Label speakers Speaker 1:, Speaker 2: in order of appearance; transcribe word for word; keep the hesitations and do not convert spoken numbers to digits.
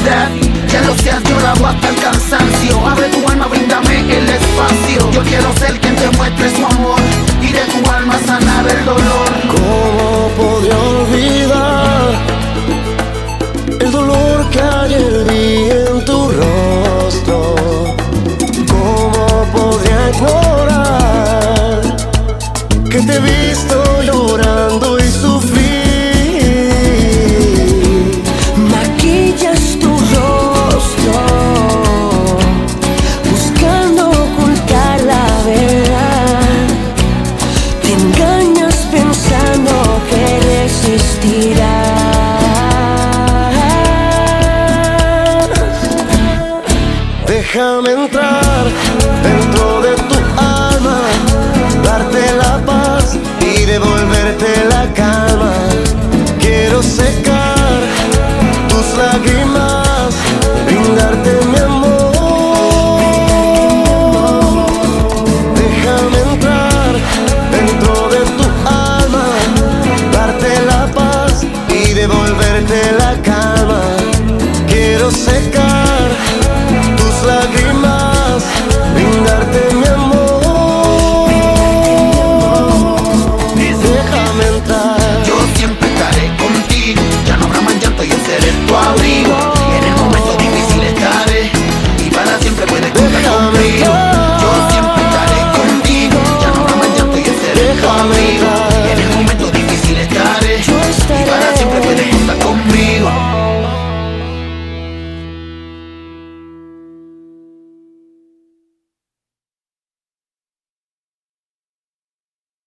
Speaker 1: necesidad. Ya lo seas, yo lo hago hasta el cansancio. Abre tu alma, bríndame el espacio. Yo quiero ser quien te muestre su amor y de tu alma sanar el dolor.
Speaker 2: ¿Cómo podría olvidar el dolor que ayer vi en tu rostro? ¿Cómo podría ignorar que te he visto llorando y sufrir?
Speaker 3: Maquillas tu rostro buscando ocultar la verdad. Te engañas pensando que resistirás.
Speaker 2: Déjame entrar dentro de tu alma, darte la paz y devolverte la calma. Quiero secar tus lágrimas, brindarte mi amor. Déjame entrar dentro de tu alma, darte la paz y devolverte la calma.